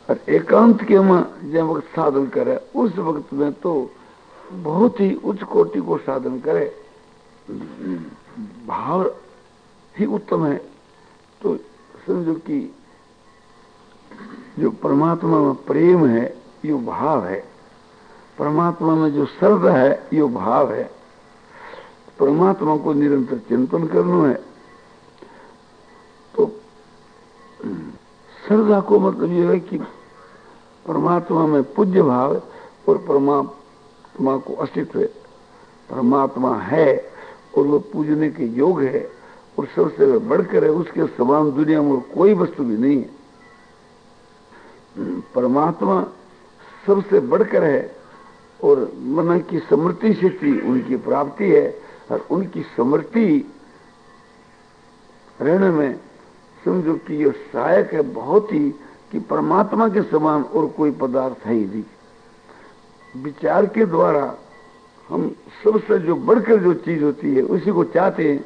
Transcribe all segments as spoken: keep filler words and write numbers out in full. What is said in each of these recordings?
और एकांत के में जब वक्त साधन करे उस वक्त में तो बहुत ही उच्च कोटि को साधन करे, भाव ही उत्तम है। तो समझो कि जो परमात्मा में प्रेम है यो भाव है, परमात्मा में जो श्रद्धा है यो भाव है। परमात्मा को निरंतर चिंतन करना है। तो श्रद्धा को मतलब ये है कि परमात्मा में पूज्य भाव और परमात्मा को अस्तित्व है, परमात्मा है और वो पूजने के योग है और सबसे बढ़कर है, उसके समान दुनिया में कोई वस्तु भी नहीं है। परमात्मा सबसे बढ़कर है और मन की समृद्धि शक्ति उनकी प्राप्ति है और उनकी समृद्धि रहने में समझो कि ये सहायक है बहुत ही, कि परमात्मा के समान और कोई पदार्थ है ही नहीं। विचार के द्वारा हम सबसे जो बढ़कर जो चीज होती है उसी को चाहते हैं।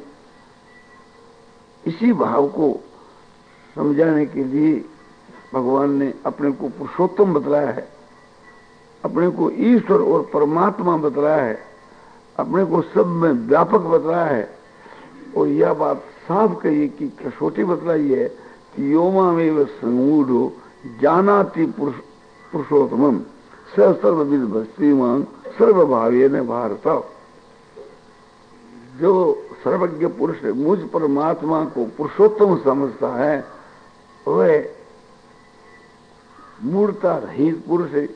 इसी भाव को समझाने के लिए भगवान ने अपने को पुरुषोत्तम बतलाया है, अपने को ईश्वर और परमात्मा बतलाया है, अपने को सब में व्यापक बतलाया है। और यह बात साफ कही कि कसौटी बतलाई है कि योमामेव संगूढ़ो जानाति पुरुषोत्तमम स सर्वविद भक्तिमान सर्वभावे न भारत। जो सर्वज्ञ पुरुष मुझ परमात्मा को पुरुषोत्तम समझता है वह मूर्ता रहित पुरुष है,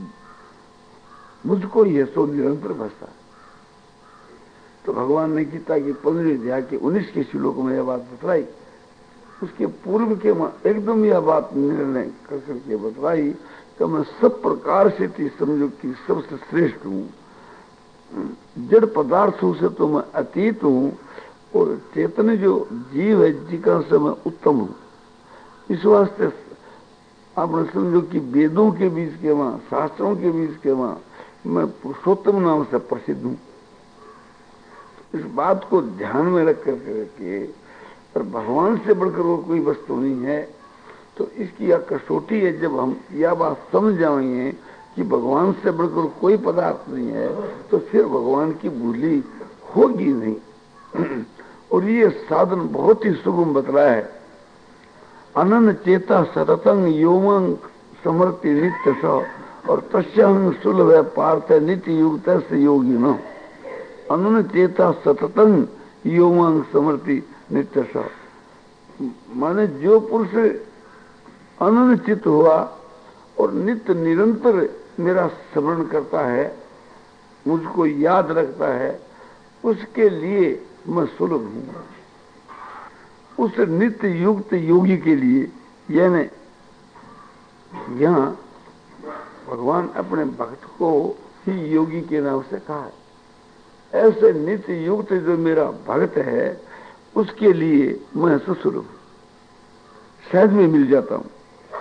मुझको यह सो निरंतर भजता है। तो भगवान ने गीता की पंद्रहवीं अध्याय के उन्नीस के श्लोक में यह बात बतलाई। उसके पूर्व के एकदम यह बात निर्णय कर करके बतलाई कि मैं सब प्रकार से थी समझो कि सबसे श्रेष्ठ हूं, जड़ पदार्थों से तो मैं अतीत हूं और चेतन जो जीव है जीका से मैं उत्तम हूं। इस वास्ते आपने समझो कि वेदों के बीच के वहां, शास्त्रों के बीच के वहां मैं पुरुषोत्तम नाम से प्रसिद्ध हूं। इस बात को ध्यान में रख कर के और भगवान से बढ़कर वो कोई वस्तु नहीं है। तो इसकी यह कसौटी है, जब हम यह बात समझ जाएंगे कि भगवान से बढ़कर कोई पदार्थ नहीं है तो फिर भगवान की भूली होगी नहीं। और ये साधन बहुत ही सुगम बतलाया है। अनन चेता सततंग योमंग समर्ति नित्य स और तस्यांग सुलभ पार्थ नित्य युक्त योगी न। अनन चेता सततंग योमंग समर्ति नित्य स, माने जो पुरुष अनन चित हुआ और नित्य निरंतर मेरा स्मरण करता है, मुझको याद रखता है, उसके लिए मैं सुलभ हूं। उस नित्य युक्त योगी के लिए, यानी यहां भगवान अपने भक्त को ही योगी के नाम से कहा है। ऐसे नित्य युक्त जो मेरा भक्त है उसके लिए मैं सुलभ सहज में मिल जाता हूं।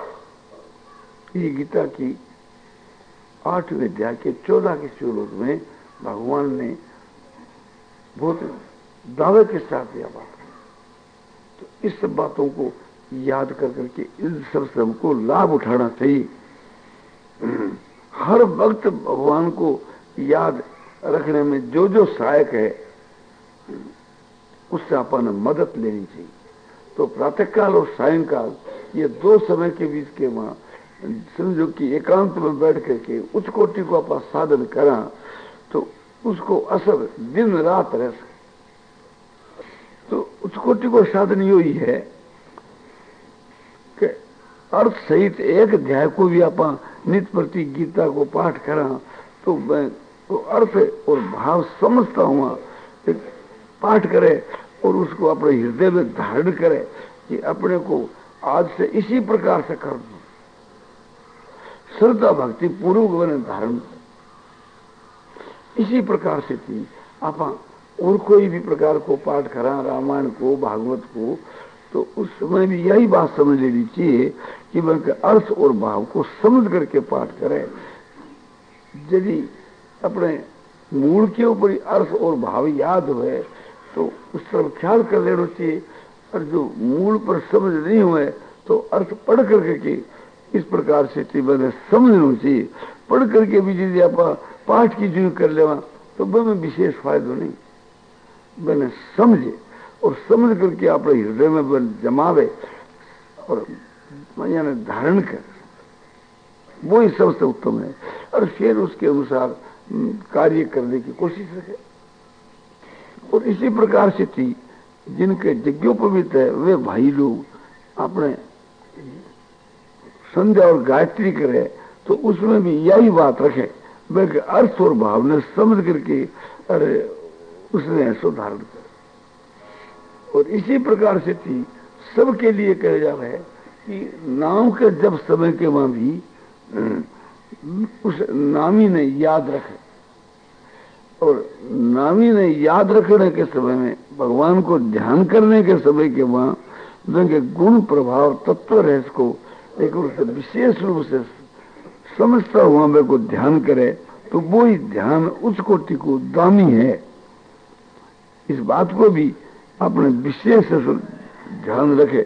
ये गीता की आठवें अध्याय के चौदह के श्लोक में भगवान ने बहुत दावे के साथ यह बात। तो इस सब बातों को याद कर करके इन सब से हमको लाभ उठाना चाहिए। हर वक्त भगवान को याद रखने में जो जो सहायक है उससे अपन मदद लेनी चाहिए। तो प्रातःकाल और सायंकाल ये दो समय के बीच के वहां समझो कि एकांत में बैठ करके उच्च कोटि को अपन साधन करा तो उसको असर दिन रात रह सके। तो उच्च कोटि को साधन यो ही है कि अर्थ सहित एक अध्याय को भी अपन नित्य प्रति गीता को पाठ करा तो मैं तो अर्थ और भाव समझता हुआ एक पाठ करे और उसको अपने हृदय में धारण करे कि अपने को आज से इसी प्रकार से कर दो। श्रद्धा भक्ति पूर्वक बने धारण इसी प्रकार से थी। आप और कोई भी प्रकार को पाठ करा, रामायण को, भागवत को, तो उस समय भी यही बात समझ लेनी चाहिए कि वह अर्थ और भाव को समझ करके पाठ करे। यदि अपने मूल के ऊपर अर्थ और भाव याद हुए तो उस तरफ ख्याल कर लेना चाहिए। और जो मूल पर समझ नहीं हुए तो अर्थ पढ़ करके इस प्रकार से मैंने समझना चाहिए। पढ़ करके भी यदि आप पाठ की जो कर लेवा तो वह विशेष फायदो नहीं। मैंने समझे और समझ करके अपने हृदय में बल जमावे और यानी धारण कर, वो ही सबसे उत्तम है। और फिर उसके अनुसार कार्य करने की कोशिश रखे। और इसी प्रकार से थी जिनके यज्ञोपवीत है वे भाई लोग अपने संध्या और गायत्री करे तो उसमें भी यही बात रखे, वह अर्थ और भावना समझ करके अरे उसने ऐसा धारण कर। और इसी प्रकार से थी सबके लिए कहा जा रहा है कि नाम के जब समय के वहां भी उस नामी ने याद रखे। और नामी ने याद रखने के समय में भगवान को ध्यान करने के समय के वहां उनके गुण प्रभाव तत्व रहस्य को एक उससे विशेष रूप से समझता हुआ मैं को ध्यान करे तो वो ही ध्यान उस कोटि को दामी है। इस बात को भी अपने विशेष ध्यान रखे।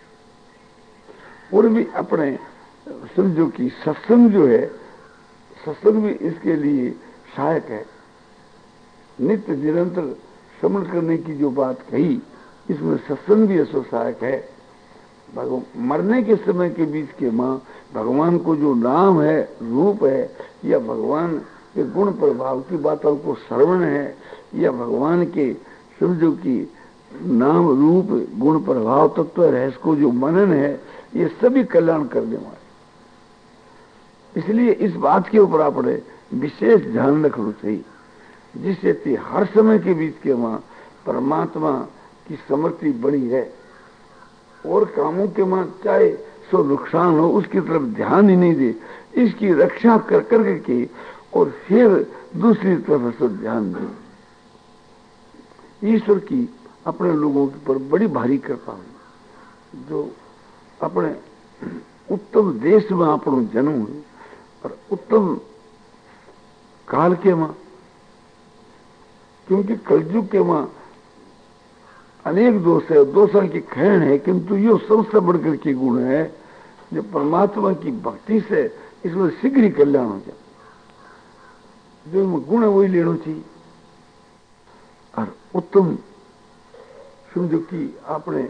और भी अपने समझो कि सत्संग जो है, सत्संग भी इसके लिए सहायक है। नित्य निरंतर श्रवण करने की जो बात कही इसमें सत्संग भी ऐसा सहायक है। भगवान मरने के समय के बीच के मां भगवान को जो नाम है, रूप है, या भगवान के गुण प्रभाव की बातों को श्रवण है, या भगवान के समझो कि नाम रूप गुण प्रभाव तत्व रहस्य को जो मनन है, ये सभी कल्याण करने वाले। इसलिए इस बात के ऊपर आपने विशेष ध्यान रखना चाहिए, जिससे हर समय के बीच के वहां परमात्मा की समृद्धि बनी है। और कामों के वहां चाहे सो नुकसान हो उसकी तरफ ध्यान ही नहीं दे, इसकी रक्षा कर करके और फिर दूसरी तरफ से ध्यान दे। ईश्वर की अपने लोगों के ऊपर बड़ी भारी कृपा हुई, जो अपने उत्तम देश में अपनो जन्म हुए और उत्तम काल के वहां, क्योंकि कलयुग के वहां अनेक दोष है, दोषों की खैण है, किंतु यो सबसे बढ़कर के गुण है जो परमात्मा की भक्ति से इसमें शीघ्र ही कल्याण हो जाए। जो गुण है वही लेना चाहिए। और उत्तम समझो कि आपने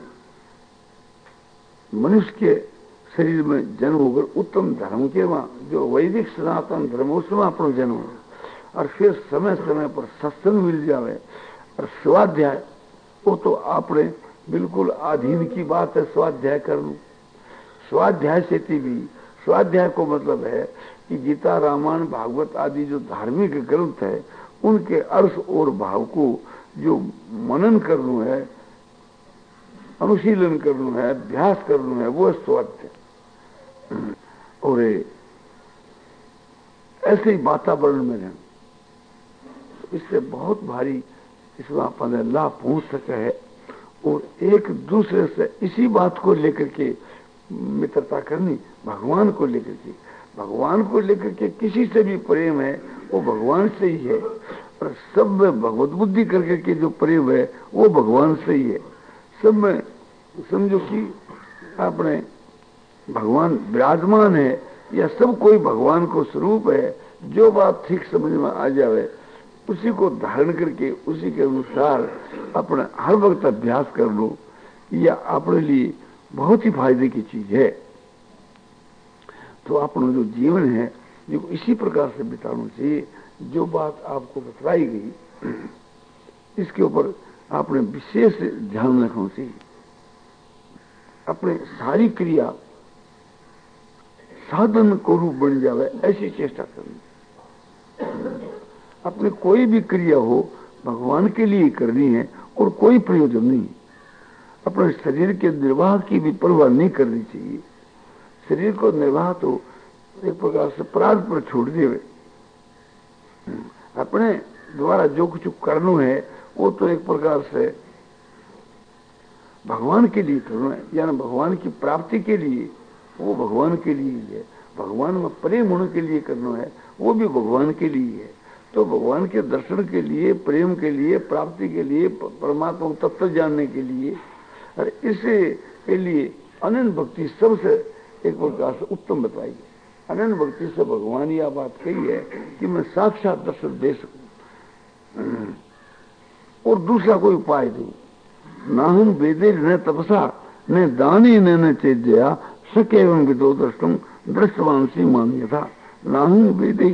मनुष्य के शरीर में जन्म होकर उत्तम धर्म के वहां जो वैदिक सनातन धर्म उसमें अपना जन्म हो, और फिर समय समय पर सत्संग मिल जावे और स्वाध्याय, वो तो आपने बिल्कुल अधीन की बात है स्वाध्याय करना। स्वाध्याय से भी, स्वाध्याय को मतलब है कि गीता रामायण भागवत आदि जो धार्मिक ग्रंथ है उनके अर्थ और भाव को जो मनन करना है, अनुशीलन करना है, अभ्यास करना है, वो स्वाध्याय। और ऐसे ही वातावरण में रहना, इससे बहुत भारी इसमें अपने लाभ पहुंच सके है। और एक दूसरे से इसी बात को लेकर के मित्रता करनी, भगवान को लेकर के, भगवान को लेकर के किसी से भी प्रेम है वो भगवान से ही है। और सब में भगवत बुद्धि करके के जो प्रेम है वो भगवान से ही है। सब में समझो कि अपने भगवान विराजमान है, या सब कोई भगवान को स्वरूप है। जो बात ठीक समझ में आ जावे उसी को धारण करके उसी के अनुसार अपना हर वक्त अभ्यास कर लो, यह अपने लिए बहुत ही फायदे की चीज है। तो अपना जो जीवन है जो इसी प्रकार से बिताना चाहिए। जो बात आपको बतलाई गई इसके ऊपर आपने विशेष ध्यान रखना चाहिए। अपने सारी क्रिया साधन को रूप बन जावे ऐसी चेष्टा करनी। अपने कोई भी क्रिया हो भगवान के लिए करनी है और कोई प्रयोजन नहीं। अपने शरीर के निर्वाह की भी परवाह नहीं करनी चाहिए। शरीर को निर्वाह तो एक प्रकार से प्राण पर छोड़ देवे। अपने द्वारा जो कुछ करना है वो तो एक प्रकार से भगवान के लिए करना है, यानी भगवान की प्राप्ति के लिए, वो भगवान के लिए है। भगवान में प्रेम होने के लिए करना है वो भी भगवान के लिए है। तो भगवान के दर्शन के लिए, प्रेम के लिए, प्राप्ति के लिए, परमात्मा तत्व जानने के लिए, और इसे के लिए अनंत भक्ति सबसे एक प्रकार से उत्तम बताई है। अनन्य भक्ति से भगवान यह बात कही है कि मैं साक्षात दर्शन दे सकूं और दूसरा कोई उपाय नहीं। ना हम वेदे न तपसा न दानी न चेद्या सके एवं विदो दृष्टुम दृष्टवांसी मान्य था। ना हम वेदे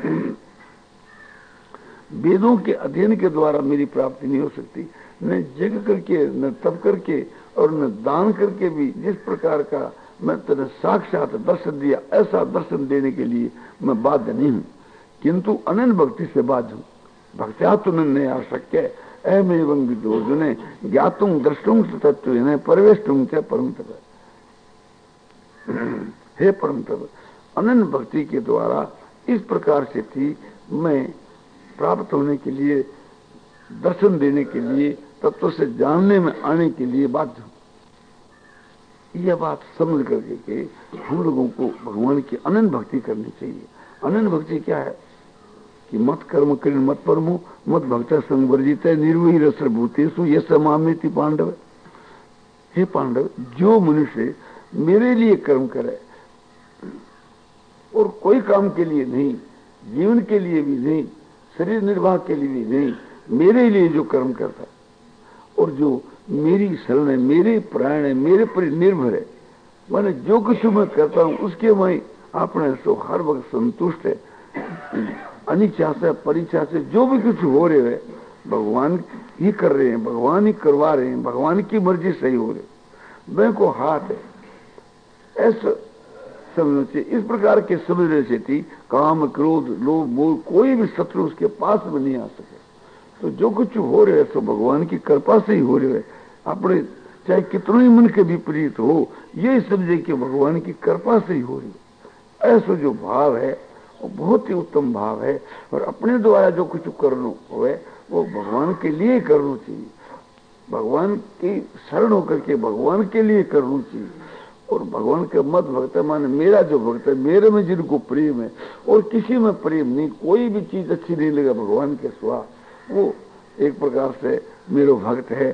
वेदों के अध्ययन के द्वारा मेरी प्राप्ति नहीं हो सकती, न जग करके, न तप करके और न दान करके भी। जिस प्रकार का मैं तेरे साक्षात दर्शन दिया, ऐसा दर्शन देने के लिए मैं बाध्य नहीं हूं, किंतु अनन्य भक्ति से बाध्य हूं। भक्त्या तो न आशक्य एवं विदोर्जुने ज्ञातुम दृष्टुम तत्व परवेष्टुम च परम तप। हे परम तप, अनन्य भक्ति के द्वारा इस प्रकार से थी मैं प्राप्त होने के लिए, दर्शन देने के लिए, तत्व से जानने में आने के लिए बाध्य हूं। यह बात समझ करके के हम लोगों को भगवान की अनन्य भक्ति करनी चाहिए। अनन्य भक्ति क्या है कि मत कर्म करें मत परमो मत भक्त संवर्जित निर्वही रसर भूतेषु ये समामिति पांडव। हे पांडव, जो मनुष्य मेरे लिए कर्म करे और कोई काम के लिए नहीं, जीवन के लिए भी नहीं, शरीर निर्वाह के लिए भी नहीं, मेरे लिए जो कर्म करता है और जो मेरी शरण है, मेरे प्राण है, मेरे पर निर्भर है, मैंने जो कुछ मैं करता हूं उसके मैं अपने सो हर वक्त संतुष्ट है। अनिच्छा से परिच्छा से जो भी कुछ हो रहे है भगवान ही कर रहे हैं, भगवान ही करवा रहे हैं, भगवान की मर्जी सही हो रही। मैं को हाथ है ऐसा समझना चाहिए। इस प्रकार के समझने से थी काम क्रोध लोभ मोह कोई भी शत्रु उसके पास में नहीं आ सके। तो जो कुछ हो रहे है तो भगवान की कृपा से ही हो रहे है। अपने चाहे कितना ही मन के विपरीत हो, ये समझे कि भगवान की कृपा से ही हो रही है। ऐसा जो भाव है वो बहुत ही उत्तम भाव है। और अपने द्वारा जो कुछ करना हो वो भगवान के लिए करना चाहिए, भगवान की शरण होकर के भगवान के लिए करना चाहिए। और भगवान के मत भक्त माने मेरा जो भक्त है, मेरे में जिनको प्रेम है और किसी में प्रेम नहीं, कोई भी चीज अच्छी नहीं लगे भगवान के सिवा, वो एक प्रकार से मेरा भक्त है।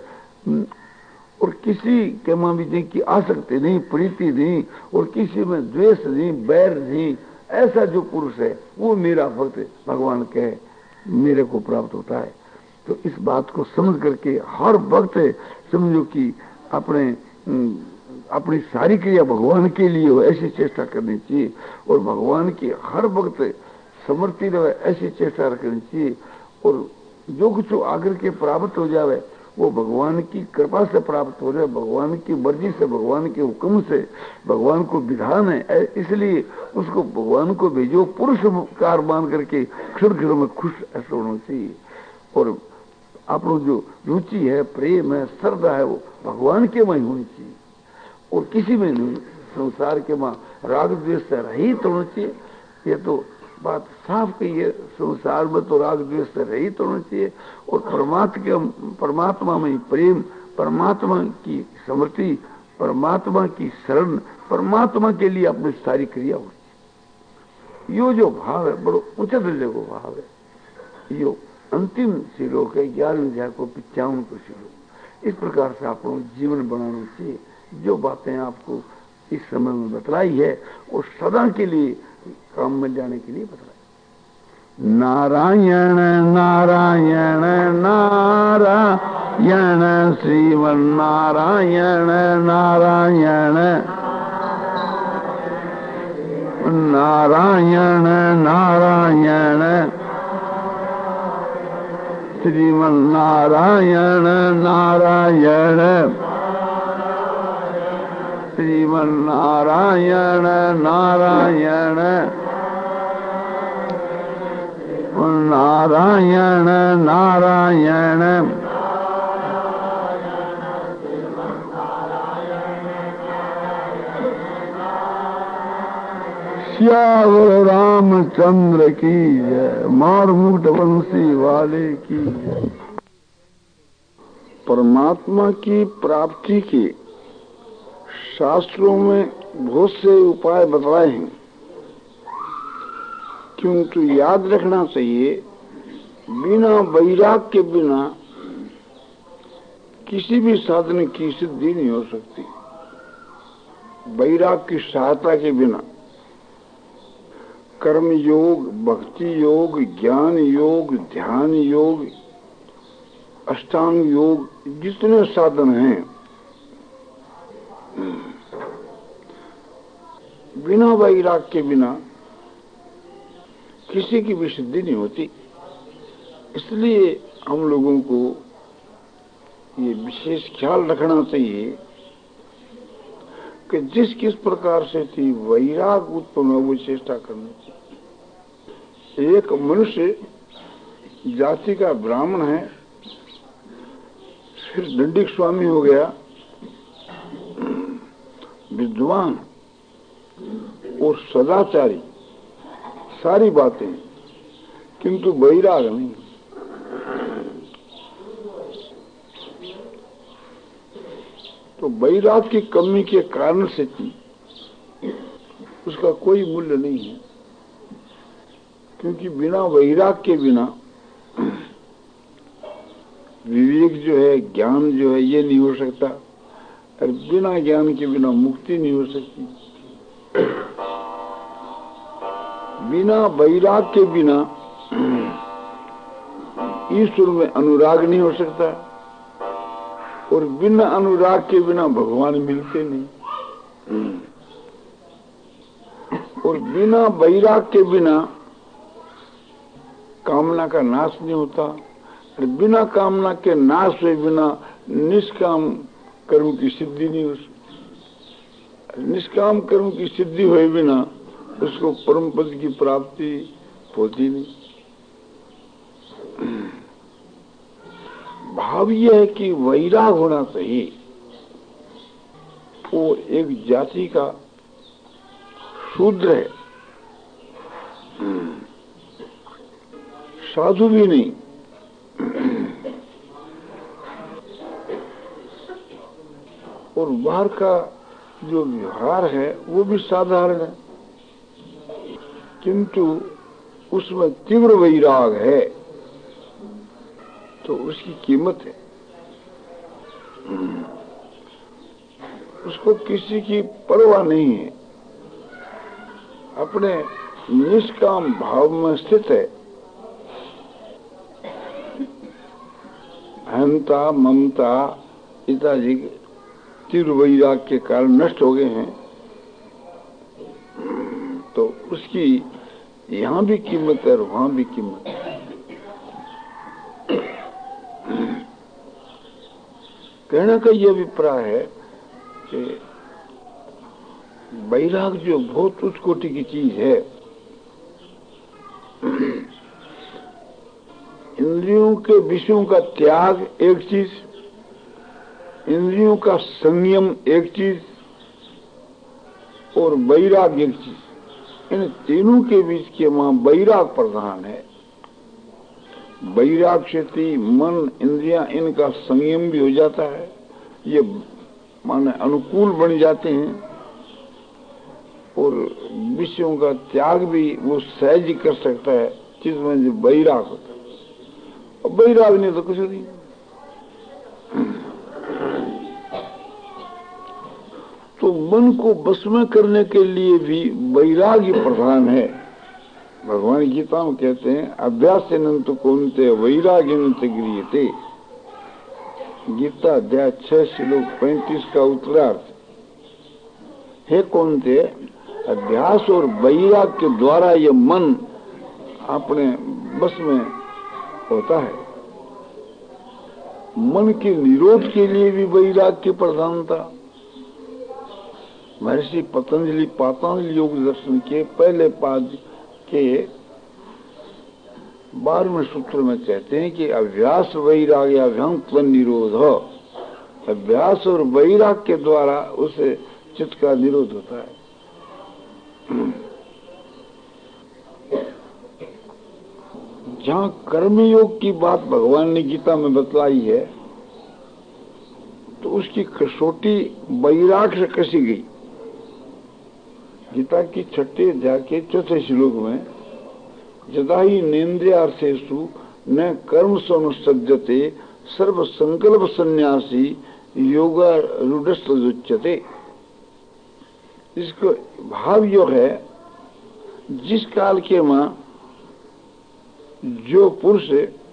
और किसी के मां भी नहीं की आसक्ति नहीं, प्रीति नहीं और किसी में द्वेष नहीं, बैर नहीं, ऐसा जो पुरुष है वो मेरा भक्त भगवान के मेरे को प्राप्त होता है। तो इस बात को समझ करके हर वक्त समझो कि अपने अपनी सारी क्रिया भगवान के लिए हो ऐसी चेष्टा करनी चाहिए और भगवान की हर वक्त समर्पित रहे ऐसी चेष्टा रखनी चाहिए। और जो कुछ आकर के प्राप्त हो जावे वो भगवान की कृपा से प्राप्त हो जाए, भगवान की मर्जी से, भगवान के हुक्म से, भगवान को विधान है इसलिए उसको भगवान को भेजो पुरुष कार मान करके क्षण क्षण में खुश ऐसा होना चाहिए। और अपना जो रुचि है, प्रेम है, श्रद्धा है वो भगवान के में होनी चाहिए और किसी में नहीं। संसार के मां राग द्वेष से रहित होना चाहिए। ये तो बात साफ कही है, संसार में तो राग द्वेष से रहित होना चाहिए और परमात्मा के परमात्मा में प्रेम, परमात्मा की स्मृति, परमात्मा की शरण, परमात्मा के लिए अपनी सारी क्रिया होती। यो जो भाव है बड़ो उच्च दर्जे को भाव है। यो अंतिम श्लोक है ग्यारहवीं अध्याय को पिचावन को श्लोक। इस प्रकार से आप जीवन बनाना चाहिए। जो बातें आपको इस समय में बतलाई है वो सदा के लिए काम में जाने के लिए बतलाई। नारायण नारायण नारायण श्रीमन नारायण नारायण नारायण नारायण श्रीमन नारायण नारायण श्रीमन नारायण नारायण नारायण नारायण श्यावर रामचंद्र की जय, मारमुकुट वंशी वाले की जय। परमात्मा की प्राप्ति की शास्त्रों में बहुत से उपाय बतलाए हैं, किंतु याद रखना चाहिए बिना वैराग के बिना किसी भी साधन की सिद्धि नहीं हो सकती। वैराग की सहायता के बिना कर्म योग, भक्ति योग, ज्ञान योग, ध्यान योग, अष्टांग योग, जितने साधन हैं, बिना वैराग के बिना किसी की भी सिद्धि नहीं होती। इसलिए हम लोगों को ये विशेष ख्याल रखना चाहिए कि जिस किस प्रकार से थी वैराग उत्पन्न हो वो चेष्टा करनी चाहिए। एक मनुष्य जाति का ब्राह्मण है, फिर दंडिक स्वामी हो गया, विद्वान और सदाचारी, सारी बातें, किंतु वैराग नहीं। तो वैराग की कमी के कारण से उसका कोई मूल्य नहीं है, क्योंकि बिना वैराग के बिना विवेक जो है, ज्ञान जो है, ये नहीं हो सकता, और बिना ज्ञान के बिना मुक्ति नहीं हो सकती। बिना वैराग के बिना ईश्वर में अनुराग नहीं हो सकता, और बिना अनुराग के बिना भगवान मिलते नहीं, और बिना वैराग के बिना कामना का नाश नहीं होता, और बिना कामना के नाश हुए बिना निष्काम कर्म की सिद्धि नहीं हो सकती। निष्काम कर्म की सिद्धि हुए बिना उसको परम पद की प्राप्ति होती नहीं। भाव यह है कि वैराग होना चाहिए। वो एक जाति का शूद्र है, साधु भी नहीं, और बाहर का जो व्यवहार है वो भी साधारण है, किंतु उसमें तीव्र वैराग है तो उसकी कीमत है। उसको किसी की परवाह नहीं है, अपने निष्काम भाव में स्थित है। अहंता, ममता इत्यादि तीव्र वैराग के कारण नष्ट हो गए हैं, तो उसकी यहां भी कीमत है और वहां भी कीमत है। कहने का यह अभिप्राय है कि वैराग जो बहुत उच्च कोटि की चीज है, इंद्रियों के विषयों का त्याग एक चीज, इंद्रियों का संयम एक चीज, और वैराग एक चीज। इन तीनों के बीच के वहां वैराग प्रधान है। वैराग से मन, इंद्रियां, इनका संयम भी हो जाता है, ये माने अनुकूल बन जाते हैं, और विषयों का त्याग भी वो सहज ही कर सकता है, जिसमें जो वैराग होता है। और वैराग नहीं तो कुछ नहीं। तो मन को बस में करने के लिए भी वैराग ही प्रधान है। भगवान गीता में कहते हैं, अभ्यास नंत कौनते वैराग्य नंत गृह्यते। गीता अध्याय छह श्लोक पैंतीस का उत्तरार्थ। हे कौनते, अभ्यास और वैराग के द्वारा ये मन अपने बस में होता है। मन के निरोध के लिए भी वैराग की प्रधानता। महर्षि पतंजलि पातंजलि योग दर्शन के पहले पाद के बारहवें सूत्र में कहते हैं कि अभ्यास वैराग्याभ्याम त्वं निरोध। अभ्यास और वैराग के द्वारा उसे चित्त का निरोध होता है। जहां कर्मयोग की बात भगवान ने गीता में बतलाई है, तो उसकी कसौटी वैराग से कसी गई। गीता की छठे अध्याय के चौथे श्लोक में, यदा ही नेन्द्रियार्थेषु न कर्म अनुसज्जते सर्व संकल्प संन्यासी योगारूढ़स्तदुच्यते। इसको भाव यो है, जिस काल के मां जो पुरुष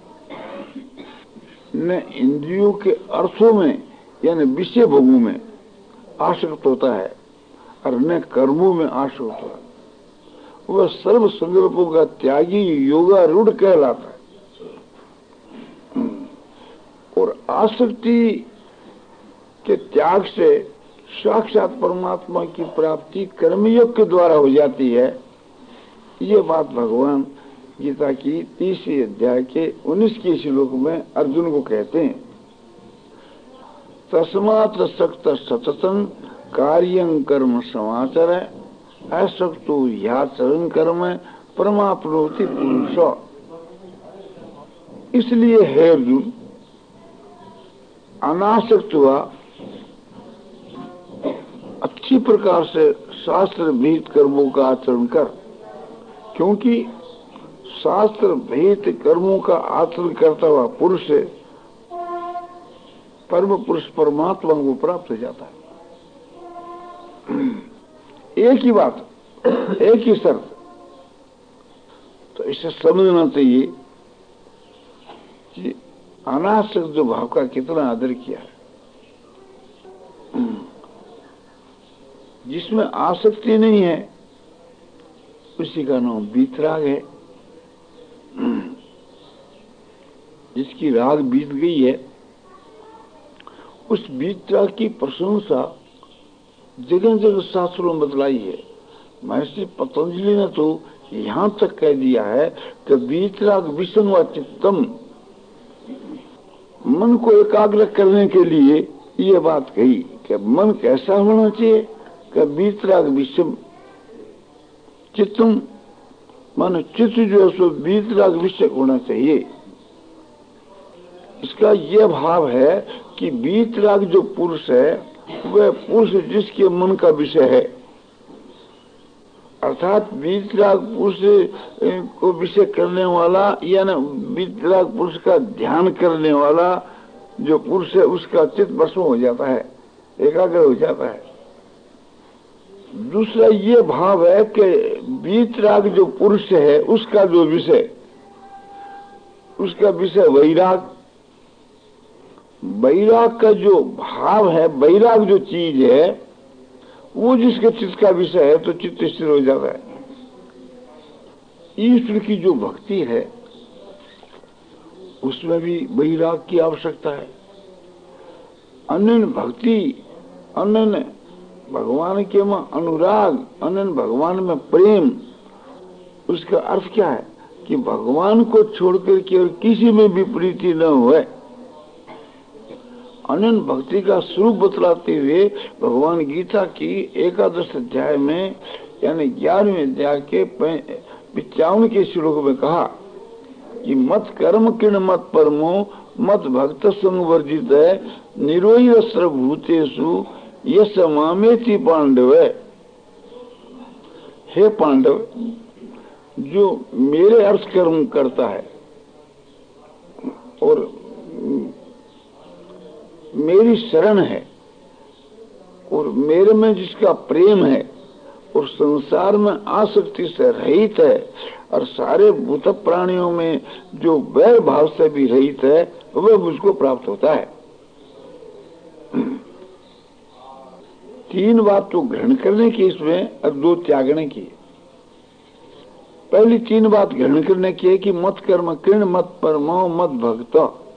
न इंद्रियों के अर्थों में यानी विषय भोगों में आसक्त होता है और न कर्मों में आसक्त होता है, वह सर्व संकल्पों का त्यागी योगारूढ़ कहलाता है। और आसक्ति के त्याग से साक्षात परमात्मा की प्राप्ति कर्मयोग के द्वारा हो जाती है। ये बात भगवान गीता की तीसरे अध्याय के उन्नीसवें श्लोक में अर्जुन को कहते हैं। तस्मात् सक्त सततं कार्यं कर्म समाचर असक्तो याचरण कर्म परमाप्नोति पुरुष। इसलिए हे अर्जुन, अनासक्त हुआ अच्छी प्रकार से शास्त्र विहित कर्मों का आचरण कर, क्योंकि शास्त्र विहित कर्मों का आचरण करता हुआ पुरुष परम पुरुष परमात्मा को प्राप्त हो जाता है। एक ही बात, एक ही शर्त। तो इसे समझना चाहिए कि अनासक्त जो भाव का कितना आदर किया है। जिसमें आसक्ति नहीं है उसी का नाम बीतराग है। जिसकी राग बीत गई है उस बीतराग की प्रशंसा जगह जगह शास्त्रों में बतलाई है। महर्षि पतंजलि ने तो यहां तक कह दिया है कि बीतराग विषम व चित्तम, मन को एकाग्र करने के लिए ये बात कही कि मन कैसा होना चाहिए कि बीतराग विषम चित्तम, मन चित्त जो है सो बीतराग विषय होना चाहिए। इसका यह भाव है कि बीतराग जो पुरुष है वह पुरुष जिसके मन का विषय है, अर्थात बीतराग पुरुष को विषय करने वाला या न बीतराग पुरुष का ध्यान करने वाला जो पुरुष है उसका चित्त भस्म हो जाता है, एकाग्र हो जाता है। दूसरा ये भाव है कि बीतराग जो पुरुष है उसका जो विषय, उसका विषय वैराग, वैराग का जो भाव है, वैराग जो चीज है वो जिसके चित्त का विषय है तो चित्त स्थिर हो जाता है। ईश्वर की जो भक्ति है उसमें भी वैराग की आवश्यकता है। अनन्य भक्ति, अनन्य भगवान के में अनुराग, अनन्य भगवान में प्रेम, उसका अर्थ क्या है कि भगवान को छोड़कर के और किसी में भी प्रीति न हुए। अनन्य भक्ति का स्वरूप बतलाते हुए भगवान गीता की एकादश अध्याय में यानी ग्यारहवें अध्याय के पिचावन के श्लोक में कहा कि मत कर्म किण मत परमो मत भक्त संग वर्जित है निरोही सर्वभूतेषु यस मामेति पांडव। हे पांडव, जो मेरे अर्थ कर्म करता है और मेरी शरण है और मेरे में जिसका प्रेम है और संसार में आसक्ति से रहित है और सारे भूत प्राणियों में जो वैर भाव से भी रहित है वह मुझको प्राप्त होता है। तीन बात तो ग्रहण करने की इसमें और दो त्यागने की। पहली तीन बात ग्रहण करने की है कि मत कर्म किण मत परमो मत भक्त।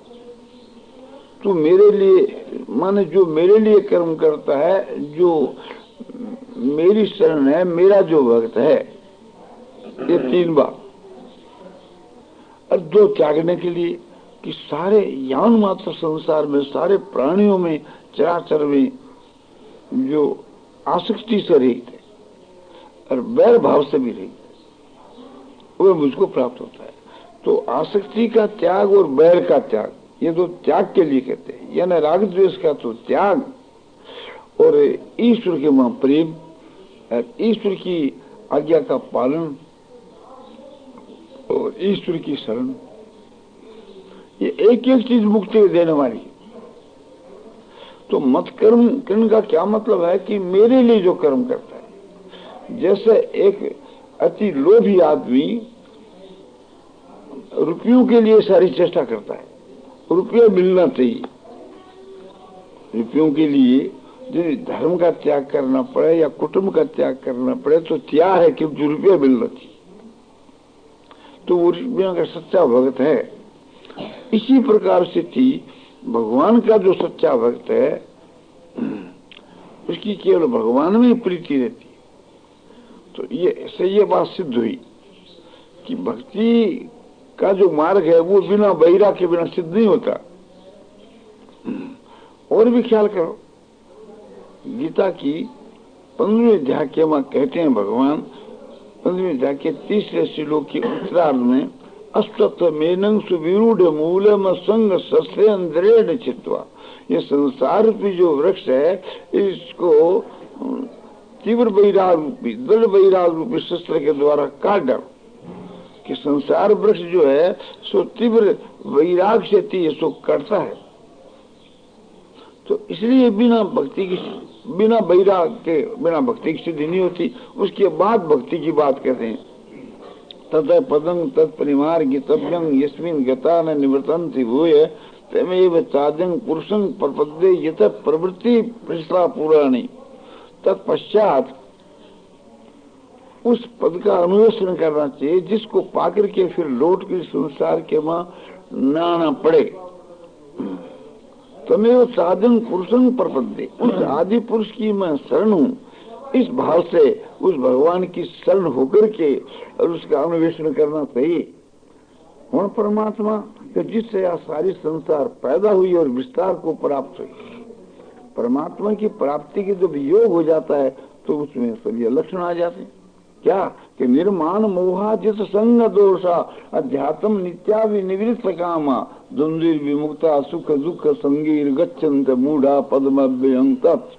तो मेरे लिए माने जो मेरे लिए कर्म करता है, जो मेरी शरण है, मेरा जो भक्त है, ये तीन बात। और दो त्यागने के लिए कि सारे यान मात्र संसार में सारे प्राणियों में चराचर में जो आसक्ति से रहित है और वैर भाव से भी रहित है वह मुझको प्राप्त होता है। तो आसक्ति का त्याग और वैर का त्याग ये तो त्याग के लिए कहते हैं, यानी राग द्वेष का तो त्याग और ईश्वर के वहां प्रेम और ईश्वर की आज्ञा का पालन और ईश्वर की शरण, ये एक एक चीज मुक्ति देने वाली। तो मत कर्म किण का क्या मतलब है कि मेरे लिए जो कर्म करता है, जैसे एक अति लोभी आदमी रुपयों के लिए सारी चेष्टा करता है, रुपया मिलना चाहिए, रुपयों के लिए यदि धर्म का त्याग करना पड़े या कुटुंब का त्याग करना पड़े तो तैयार है कि जो रुपया मिलना चाहिए, तो वो रुपया का सच्चा भक्त है। इसी प्रकार से थी भगवान का जो सच्चा भक्त है उसकी केवल भगवान में ही प्रीति रहती है। तो ये ऐसे ये बात सिद्ध हुई कि भक्ति का जो मार्ग है वो बिना बहिरा के बिना सिद्ध नहीं होता। और भी ख्याल करो, गीता की पंद्रहवें अध्याय के में कहते हैं भगवान, पंद्रहवें अध्याय के तीसरे श्लोक के उत्तरार्ध में, अस्तत्व मेनं सुविरूढ़ मूलम संग सस्येन्द्रेण चित्वा, ये संसार रूपी जो वृक्ष है इसको तीव्र वैराग रूपी दृढ़ वैराग रूपी शस्त्र के द्वारा काट डालो। कि संसार वृक्ष जो है सो तीव्र वैराग से थी सो करता है। तो इसलिए बिना भक्ति की बिना वैराग के बिना भक्ति की सिद्धि नहीं होती। उसके बाद भक्ति की बात कहते हैं, ततः पदं तत्परिमार गीतव्यं यस्मिन् गता न निवर्तन्ति भूय तमेव चाद्यं पुरुषं प्रपद्ये यत प्रवृत्ति प्रश्ला पुराणी। तत्पश्चात उस पद का अन्वेषण करना चाहिए जिसको पाकर के फिर लौट के संसार के मां न आना पड़े। तमेव साधन पुरुषं प्रपद्ये, उस आदि पुरुष की मैं शरण हूँ, इस भाव से उस भगवान की शरण होकर के और उसका अन्वेषण करना चाहिए। कौन परमात्मा कि जिससे यह सारी संसार पैदा हुई और विस्तार को प्राप्त हुई। परमात्मा की प्राप्ति के जब योग हो जाता है तो उसमें सभी लक्षण आ जाते हैं। क्या कि निर्माण मोहाजित संग दोषा अध्यात्म नित्या विनिवृत्त कामा द्वंद्व विमुक्ता सुख दुख संगीर गच्छन्त मूढ़ा पद्मभ्यं तत्।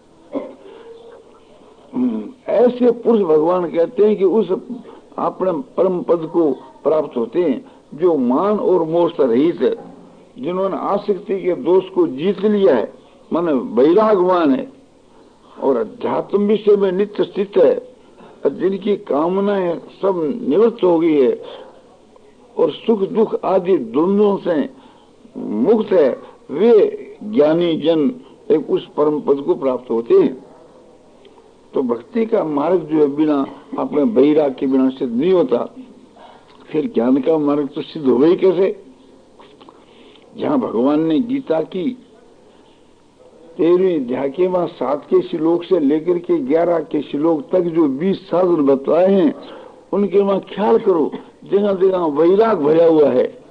ऐसे पुरुष भगवान कहते हैं कि उस अपने परम पद को प्राप्त होते हैं जो मान और मोह से रहित है, जिन्होंने आसक्ति के दोष को जीत लिया है, माने वैरागवान है और अध्यात्म विषय में नित्य स्थित है, जिनकी कामनाएं सब निवृत्त हो गई है और सुख दुख आदि द्वंद्वों से मुक्त है, वे ज्ञानी जन एक उस परम पद को प्राप्त होते हैं। तो भक्ति का मार्ग जो है बिना अपने वैराग के बिना सिद्ध नहीं होता। फिर ज्ञान का मार्ग तो सिद्ध हो गई कैसे? जहाँ भगवान ने गीता की तेरहवीं अध्याय के वहां सात के श्लोक से लेकर के ग्यारह के श्लोक तक जो बीस साधन बताए हैं उनके वहां ख्याल करो, जगह जगह वैराग भरा हुआ है।